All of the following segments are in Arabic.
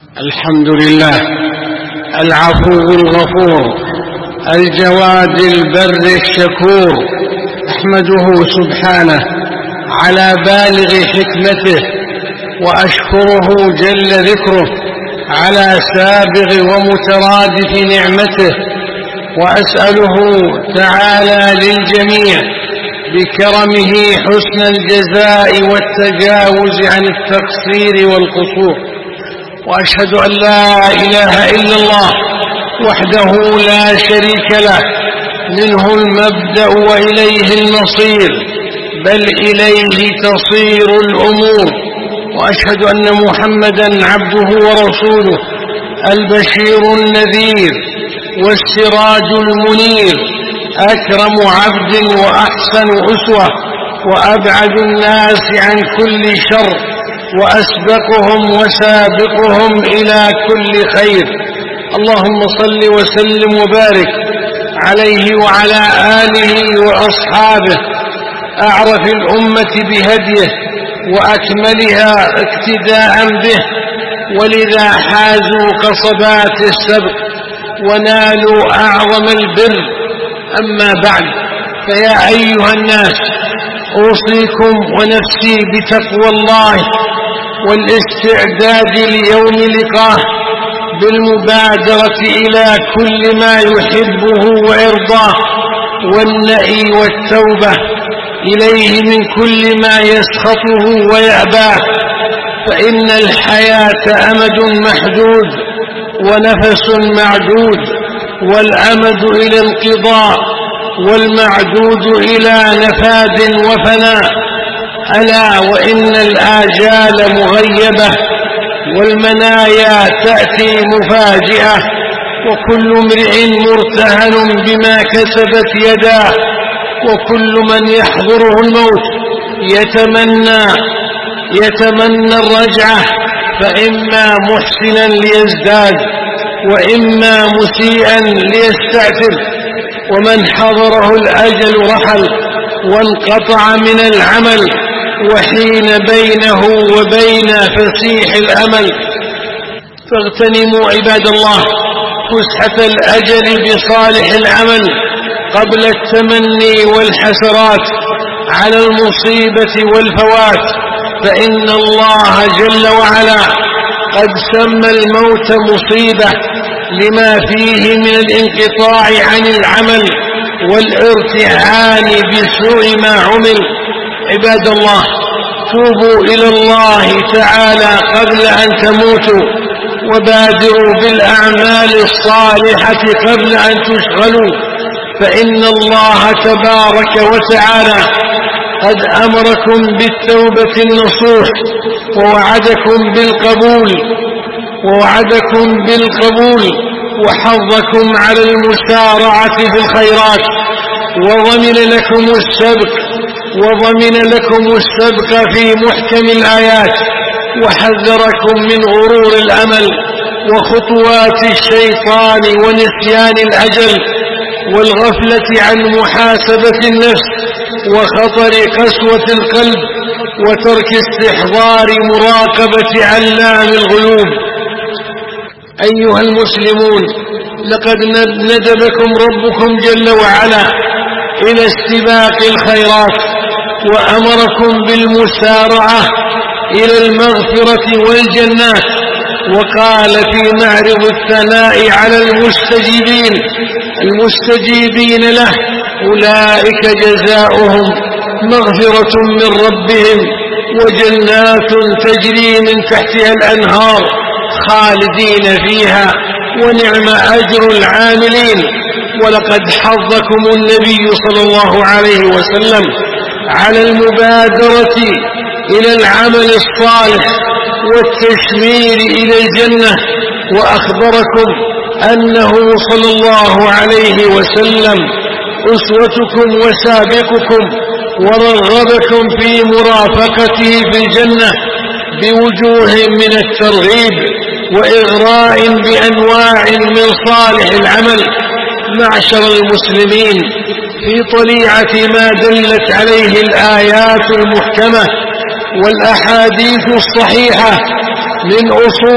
الحمد لله العفو الغفور الجواد البر الشكور، أحمده سبحانه على بالغ حكمته، وأشكره جل ذكره على سابغ ومترادف نعمته، وأسأله تعالى للجميع بكرمه حسن الجزاء والتجاوز عن التقصير والقصور. وأشهد أن لا إله إلا الله وحده لا شريك له، منه المبدأ وإليه المصير، بل إليه تصير الأمور. وأشهد أن محمدًا عبده ورسوله، البشير النذير والسراج المنير، أكرم عبد وأحسن أسوة، وأبعد الناس عن كل شر، وأسبقهم وسابقهم إلى كل خير. اللهم صل وسلم وبارك عليه وعلى آله وأصحابه، أعرف الأمة بهديه وأكملها اقتداء به، ولذا حازوا قصبات السبق ونالوا أعظم البر. أما بعد، فيا أيها الناس، أوصيكم ونفسي بتقوى الله والاستعداد ليوم لقاه، بالمبادرة إلى كل ما يحبه ويرضاه، والنأي والتوبة إليه من كل ما يسخطه ويأباه. فإن الحياة أمد محدود ونفس معدود، والأمد إلى انقضاء والمعدود إلى نفاد وفناء. ألا وإن الآجال مغيبة، والمنايا تأتي مفاجئة، وكل امرئ مرتهن بما كسبت يداه، وكل من يحضره الموت يتمنى الرجعة، فإما محسنا ليزداد، وإما مسيئا ليستعتب. ومن حضره الأجل رحل وانقطع من العمل، وحين بينه وبين فسيح الأمل. فاغتنموا عباد الله فسحة الأجل بصالح العمل قبل التمني والحسرات على المصيبة والفوات، فإن الله جل وعلا قد سمى الموت مصيبة لما فيه من الانقطاع عن العمل والارتعان بسوء ما عمل. عباد الله، توبوا إلى الله تعالى قبل أن تموتوا، وبادروا بالأعمال الصالحة قبل أن تشغلوا، فإن الله تبارك وتعالى قد أمركم بالتوبة النصوح، ووعدكم بالقبول وحظكم على المسارعة في الخيرات، وضمن لكم السبق في محكم الآيات، وحذركم من غرور الأمل وخطوات الشيطان ونسيان الأجل والغفلة عن محاسبة النفس وخطر قسوة القلب وترك استحضار مراقبة علام الغيوب. أيها المسلمون، لقد ندبكم ربكم جل وعلا إلى استباق الخيرات، وأمركم بالمسارعة إلى المغفرة والجنات، وقال في معرض الثناء على المستجيبين له: أولئك جزاؤهم مغفرة من ربهم وجنات تجري من تحتها الأنهار خالدين فيها ونعم أجر العاملين. ولقد حضكم النبي صلى الله عليه وسلم على المبادرة إلى العمل الصالح والتشمير إلى الجنة، وأخبركم أنه صلى الله عليه وسلم أسوتكم وسابقكم، ورغبكم في مرافقته في الجنة بوجوه من الترغيب وإغراء بأنواع من صالح العمل. معشر المسلمين، في طليعة ما دلت عليه الآيات المحكمة والأحاديث الصحيحة من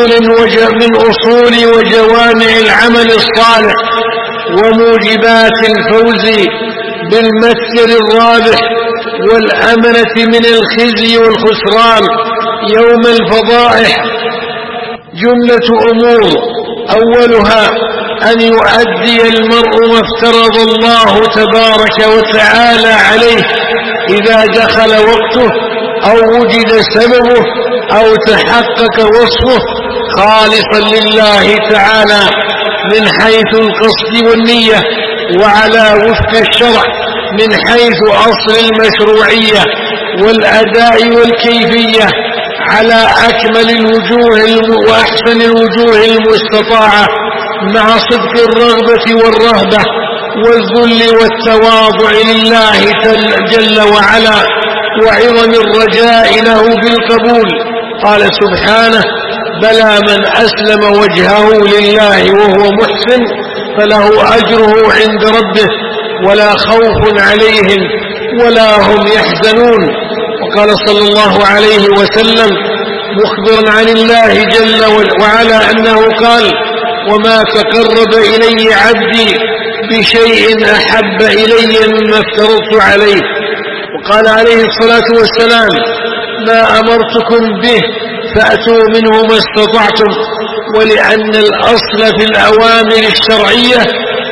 أصول وجوامع العمل الصالح وموجبات الفوز بالمتجر الرابح والأمنة من الخزي والخسران يوم الفضائح جملة أمور: أولها أن يؤدي المرء ما افترض الله تبارك وتعالى عليه إذا دخل وقته أو وجد سببه أو تحقق وصفه خالصا لله تعالى من حيث القصد والنية، وعلى وفق الشرع من حيث أصل المشروعية والأداء والكيفية على أكمل الوجوه وأحسن الوجوه المستطاعة، مع صدق الرغبة والرهبة والذل والتواضع لله جل وعلا وعظم الرجاء له بالقبول. قال سبحانه: بلى من أسلم وجهه لله وهو محسن فله أجره عند ربه ولا خوف عليهم ولا هم يحزنون. وقال صلى الله عليه وسلم مخبرا عن الله جل وعلا أنه قال: وما تقرب إلي عبدي بشيء أحب إلي مما افترضت عليه. وقال عليه الصلاة والسلام: ما أمرتكم به فأتوا منه ما استطعتم. ولأن الأصل في الأوامر الشرعية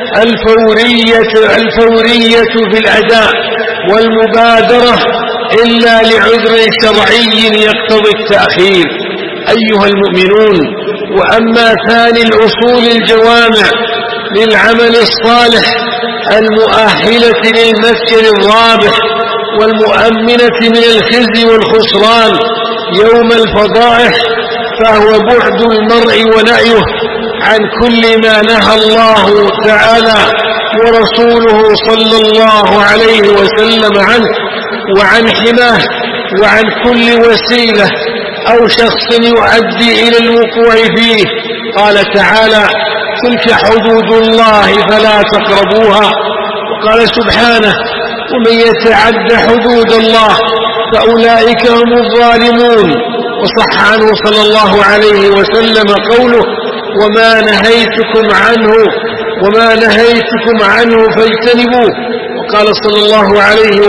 الفورية في الأداء والمبادرة إلا لعذر شرعي يقتضي التأخير. أيها المؤمنون، وأما ثاني الأصول الجوامع للعمل الصالح المؤهلة للمسكن الرابح والمؤمنة من الخزي والخسران يوم الفضائح، فهو بعد المرء ونأيه عن كل ما نهى الله تعالى ورسوله صلى الله عليه وسلم عنه، وعن حماه، وعن كل وسيلة أو شخص يؤدي إلى الوقوع فيه. قال تعالى: تلك حدود الله فلا تقربوها. وقال سبحانه: ومن يتعد حدود الله فأولئك هم الظالمون. وصح عنه صلى الله عليه وسلم قوله: وما نهيتكم عنه فاجتنبوه. وقال صلى الله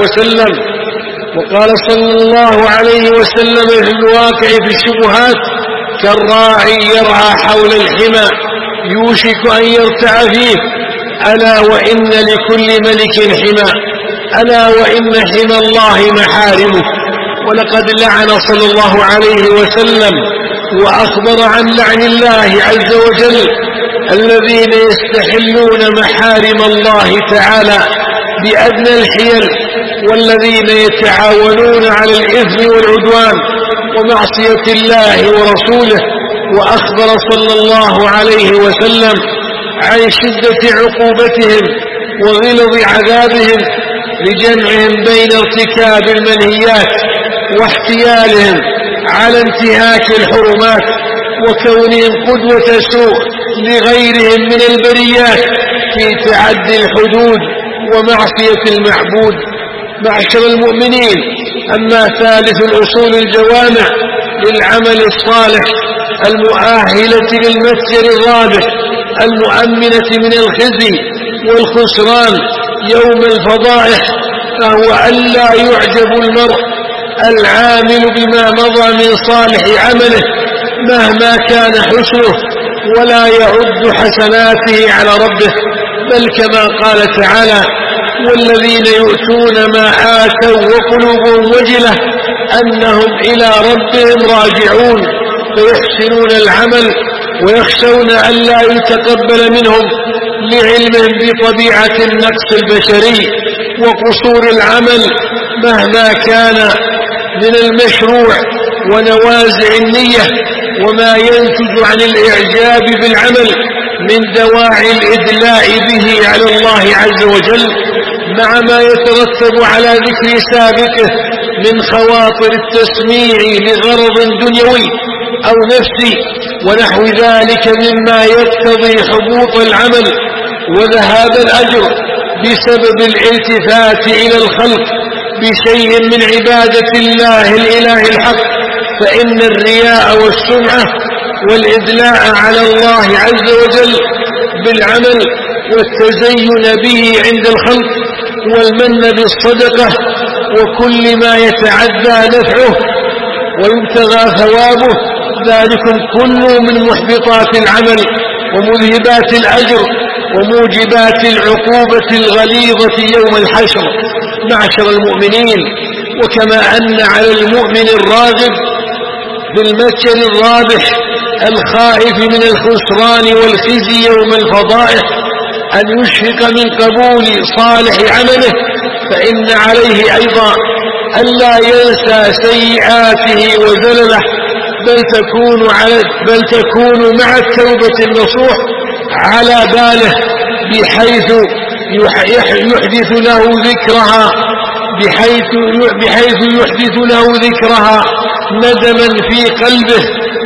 عليه وسلم في الواقع في الشبهات: كالراعي يرعى حول الحمى يوشك أن يرتع فيه، ألا وإن لكل ملك حمى، ألا وإن حمى الله محارمه. ولقد لعن صلى الله عليه وسلم وأخبر عن لعن الله عز وجل الذين يستحلون محارم الله تعالى بأدنى الحيل، والذين يتعاونون على الإثم والعدوان ومعصية الله ورسوله. وأخبر صلى الله عليه وسلم عن شدة عقوبتهم وغلظ عذابهم لجمعهم بين ارتكاب المنهيات واحتيالهم على انتهاك الحرمات وكونهم قدوة سوء لغيرهم من البريات في تعدي الحدود ومعصية المعبود. معشر المؤمنين، أما ثالث الأصول الجوامع للعمل الصالح المؤهلة للمتجر الرابح المؤمنة من الخزي والخسران يوم الفضائح، فهو ألا يعجب المرء العامل بما مضى من صالح عمله مهما كان حسنه، ولا يعد حسناته على ربه، بل كما قال تعالى: والذين يؤتون ما آتوا وقلوبهم وجلة أنهم إلى ربهم راجعون، فيحسنون العمل ويخشون أن لا يتقبل منهم لعلمهم بطبيعة النقص البشري وقصور العمل مهما كان من المشروع ونوازع النية وما ينتج عن الإعجاب بالعمل من دواعي الإدلاء به على الله عز وجل، مع ما يترتب على ذكر سابقه من خواطر التسميع لغرض دنيوي أو نفسي ونحو ذلك مما يقتضي حبوط العمل وذهاب الأجر بسبب الالتفات إلى الخلق بشيء من عبادة الله الإله الحق فإن الرياء والسمعة والإدلاء على الله عز وجل بالعمل والتزين به عند الخلق والمن بالصدقة وكل ما يتعدى نفعه ويبتغى ثوابه، ذلكم كله من محبطات العمل ومذهبات الأجر وموجبات العقوبة الغليظة يوم الحشر. معشر المؤمنين، وكما أن على المؤمن الراغب في المتجر الرابح الخائف من الخسران والخزي يوم الفضائح أن يشفق من قبول صالح عمله، فإن عليه أيضا ألا ينسى سيئاته وزلله، بل تكون مع التوبة النصوح على باله بحيث يحدث له ذكرها ندما في قلبه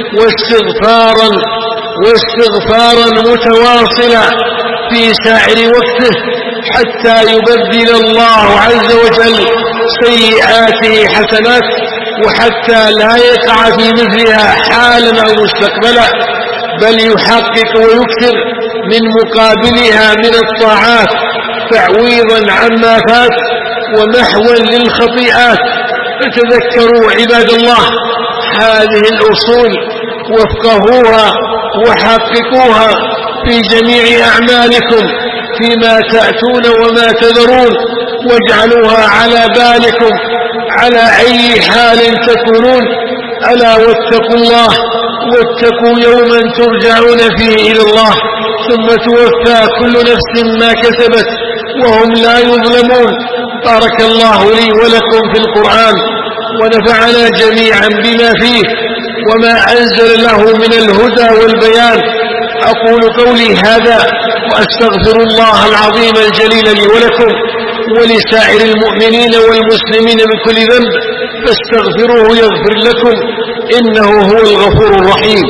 واستغفارا متواصلا في سائر وقته، حتى يبدل الله عز وجل سيئاته حسنات، وحتى لا يقع في مثلها حالا أو مستقبلا، بل يحقق ويكثر من مقابلها من الطاعات تعويضا عما فات ومحوا للخطيئات. فتذكروا عباد الله هذه الأصول وافقهوها وحققوها في جميع أعمالكم فيما تأتون وما تذرون، واجعلوها على بالكم على أي حال تكونون. ألا واتقوا الله، واتقوا يوما ترجعون فيه إلى الله ثم توفى كل نفس ما كسبت وهم لا يظلمون. بارك الله لي ولكم في القرآن، ونفعنا جميعا بما فيه وما أنزل له من الهدى والبيان. أقول قولي هذا وأستغفر الله العظيم الجليل لي ولكم ولسائر المؤمنين والمسلمين من كل ذنب، فاستغفروه يغفر لكم إنه هو الغفور الرحيم.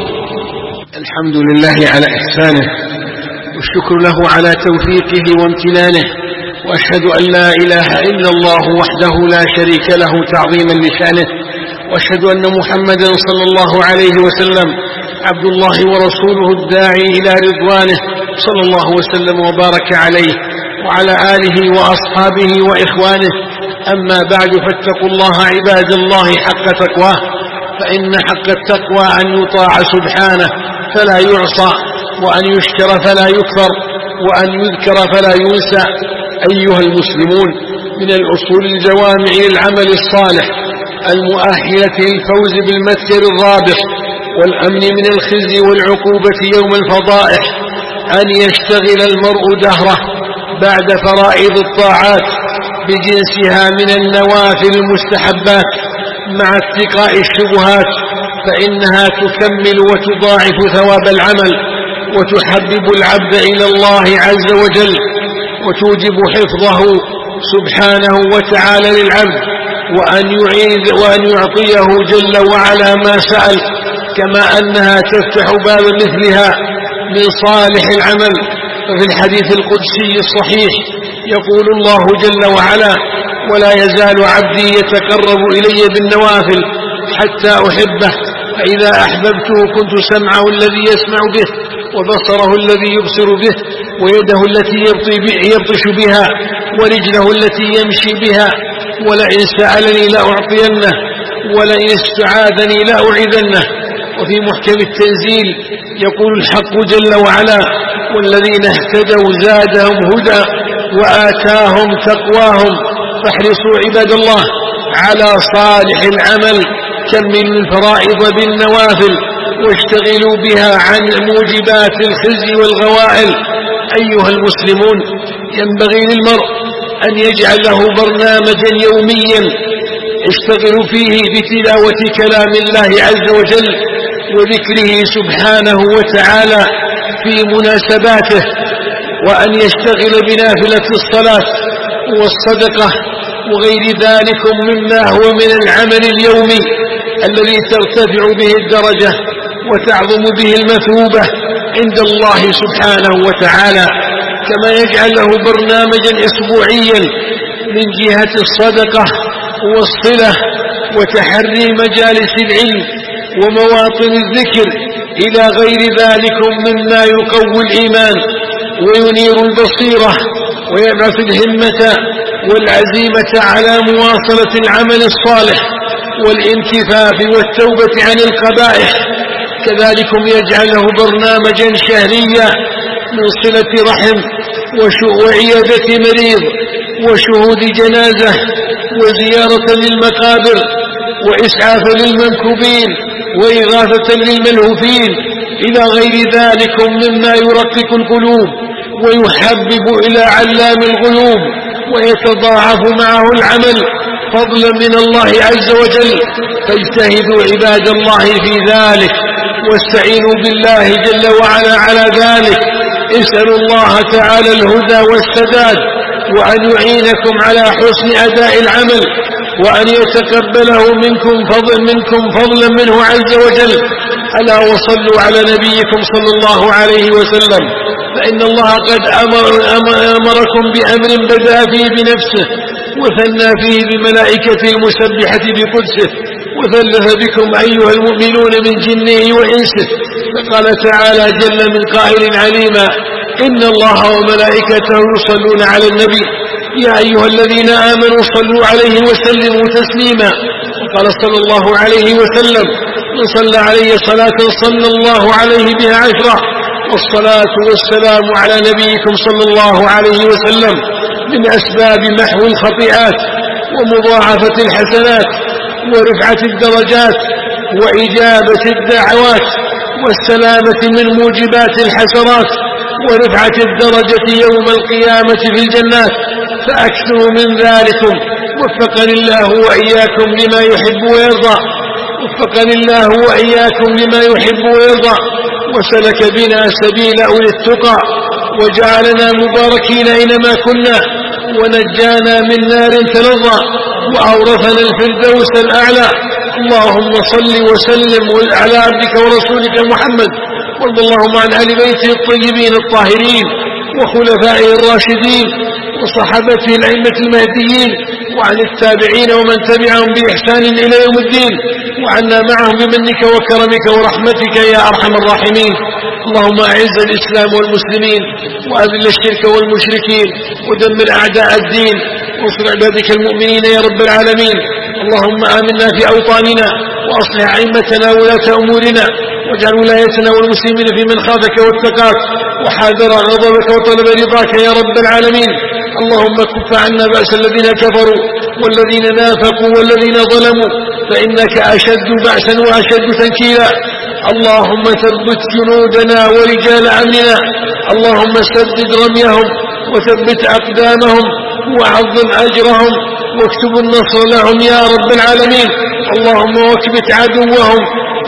الحمد لله على إحسانه، والشكر له على توفيقه وامتنانه، وأشهد أن لا إله إلا الله وحده لا شريك له تعظيما لشأنه، وأشهد أن محمدا صلى الله عليه وسلم عبد الله ورسوله الداعي إلى رضوانه، صلى الله وسلم وبارك عليه وعلى آله وأصحابه وإخوانه. أما بعد، فاتقوا الله عباد الله حق تقواه، فإن حق التقوى أن يطاع سبحانه فلا يعصى، وأن يشكر فلا يكفر، وأن يذكر فلا ينسى. أيها المسلمون، من الأصول الجوامع للعمل الصالح المؤهلة للفوز بالمتجر الرابح والأمن من الخزي والعقوبة يوم الفضائح أن يشتغل المرء دهره بعد فرائض الطاعات بجنسها من النوافل المستحبات مع اتقاء الشبهات، فإنها تكمل وتضاعف ثواب العمل وتحبب العبد إلى الله عز وجل، وتوجب حفظه سبحانه وتعالى للعبد، وأن يعطيه جل وعلا ما سأل، كما أنها تفتح باب مثلها من صالح العمل. ففي الحديث القدسي الصحيح يقول الله جل وعلا: ولا يزال عبدي يتقرب إلي بالنوافل حتى أحبه، فإذا أحببته كنت سمعه الذي يسمع به، وبصره الذي يبصر به، ويده التي يبطش بها، ورجله التي يمشي بها، ولئن سألني لأعطينه، ولئن استعاذني لأعيذنه. وفي محكم التنزيل يقول الحق جل وعلا: والذين اهتدوا زادهم هدى وآتاهم تقواهم. فاحرصوا عباد الله على صالح العمل، كملوا الفرائض بالنوافل، واشتغلوا بها عن موجبات الخزي والغوائل. أيها المسلمون، ينبغي للمرء أن يجعل له برنامجا يوميا يشتغل فيه بتلاوة كلام الله عز وجل وذكره سبحانه وتعالى في مناسباته، وأن يشتغل بنافلة الصلاة والصدقة وغير ذلك مما هو من العمل اليومي الذي ترتفع به الدرجة وتعظم به المثوبة عند الله سبحانه وتعالى. كما يجعل له برنامجا أسبوعيا من جهة الصدقة والصلة وتحري مجالس العلم ومواطن الذكر إلى غير ذلك مما يقوي الإيمان وينير البصيرة ويبعث الهمة والعزيمة على مواصلة العمل الصالح والانكفاف والتوبة عن القبائح. كذلك يجعله برنامجا شهريا من صلة رحم وعيادة مريض وشهود جنازة وزيارة للمقابر وإسعاف للمنكوبين وإغاثة للملهوفين إلى غير ذلك مما يرقق القلوب ويحبب إلى علام الغيوب ويتضاعف معه العمل فضلا من الله عز وجل. فاجتهدوا عباد الله في ذلك واستعينوا بالله جل وعلا على ذلك. اسألوا الله تعالى الهدى والسداد وأن يعينكم على حسن أداء العمل وأن يتقبله منكم فضلا منه عز وجل. ألا وصلوا على نبيكم صلى الله عليه وسلم، فإن الله قد أمركم بأمر بدأ فيه بنفسه وثنى فيه بملائكته المسبحة بقدسه وثلث بكم أيها المؤمنون من جنه وإنسه. فقال تعالى جل من قائل عليما: إن الله وملائكته يصلون على النبي يا أيها الذين آمنوا صلوا عليه وسلموا تسليما. وقال صلى الله عليه وسلم: من صلى عليه صلاة صلى الله عليه بها 10. والصلاة والسلام على نبيكم صلى الله عليه وسلم من أسباب محو الخطيئات ومضاعفة الحسنات ورفعة الدرجات وإجابة الدعوات والسلامة من موجبات الحسرات ورفعة الدرجة يوم القيامة في الجنات. فأكثروا من ذلكم وفقني الله وإياكم لما يحب ويرضى. وفقني الله وإياكم لما يحب ويرضى وسلك بنا سبيل أولي التقى وجعلنا مباركين أينما كنا ونجانا من نار تلظى وأورثنا الفردوس الأعلى. اللهم صل وسلم على عبدك ورسولك محمد، وارض اللهم عن أهل بيته الطيبين الطاهرين وخلفائه الراشدين وصحابته الأئمة المهديين وعن التابعين ومن تبعهم بإحسان إلى يوم الدين وعنا معهم بمنك وكرمك ورحمتك يا أرحم الراحمين. اللهم أعز الإسلام والمسلمين وأذل الشرك والمشركين ودمر أعداء الدين وانصر عبادك المؤمنين يا رب العالمين. اللهم آمنا في أوطاننا وأصلح أئمتنا وولاة أمورنا واجعل ولايتنا والمسلمين في من خافك واتقاك وحاذر غضبك وطلب رضاك يا رب العالمين. اللهم كف عنا بأس الذين كفروا والذين نافقوا والذين ظلموا فإنك أشد بأسا وأشد تنكيلا. اللهم ثبت جنودنا ورجال أمننا. اللهم سدد رميهم وثبت أقدامهم وعظم أجرهم واكتب النصر لهم يا رب العالمين. اللهم واكبت عدوهم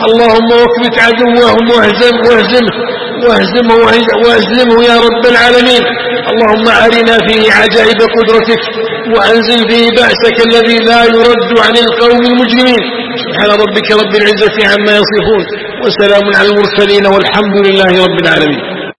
واهزمه يا رب العالمين. اللهم أرنا فيه عجائب قدرتك وأنزل فيه بأسك الذي لا يرد عن القوم المجرمين. سبحان ربك رب العزة عما يصفون وسلام على المرسلين والحمد لله رب العالمين.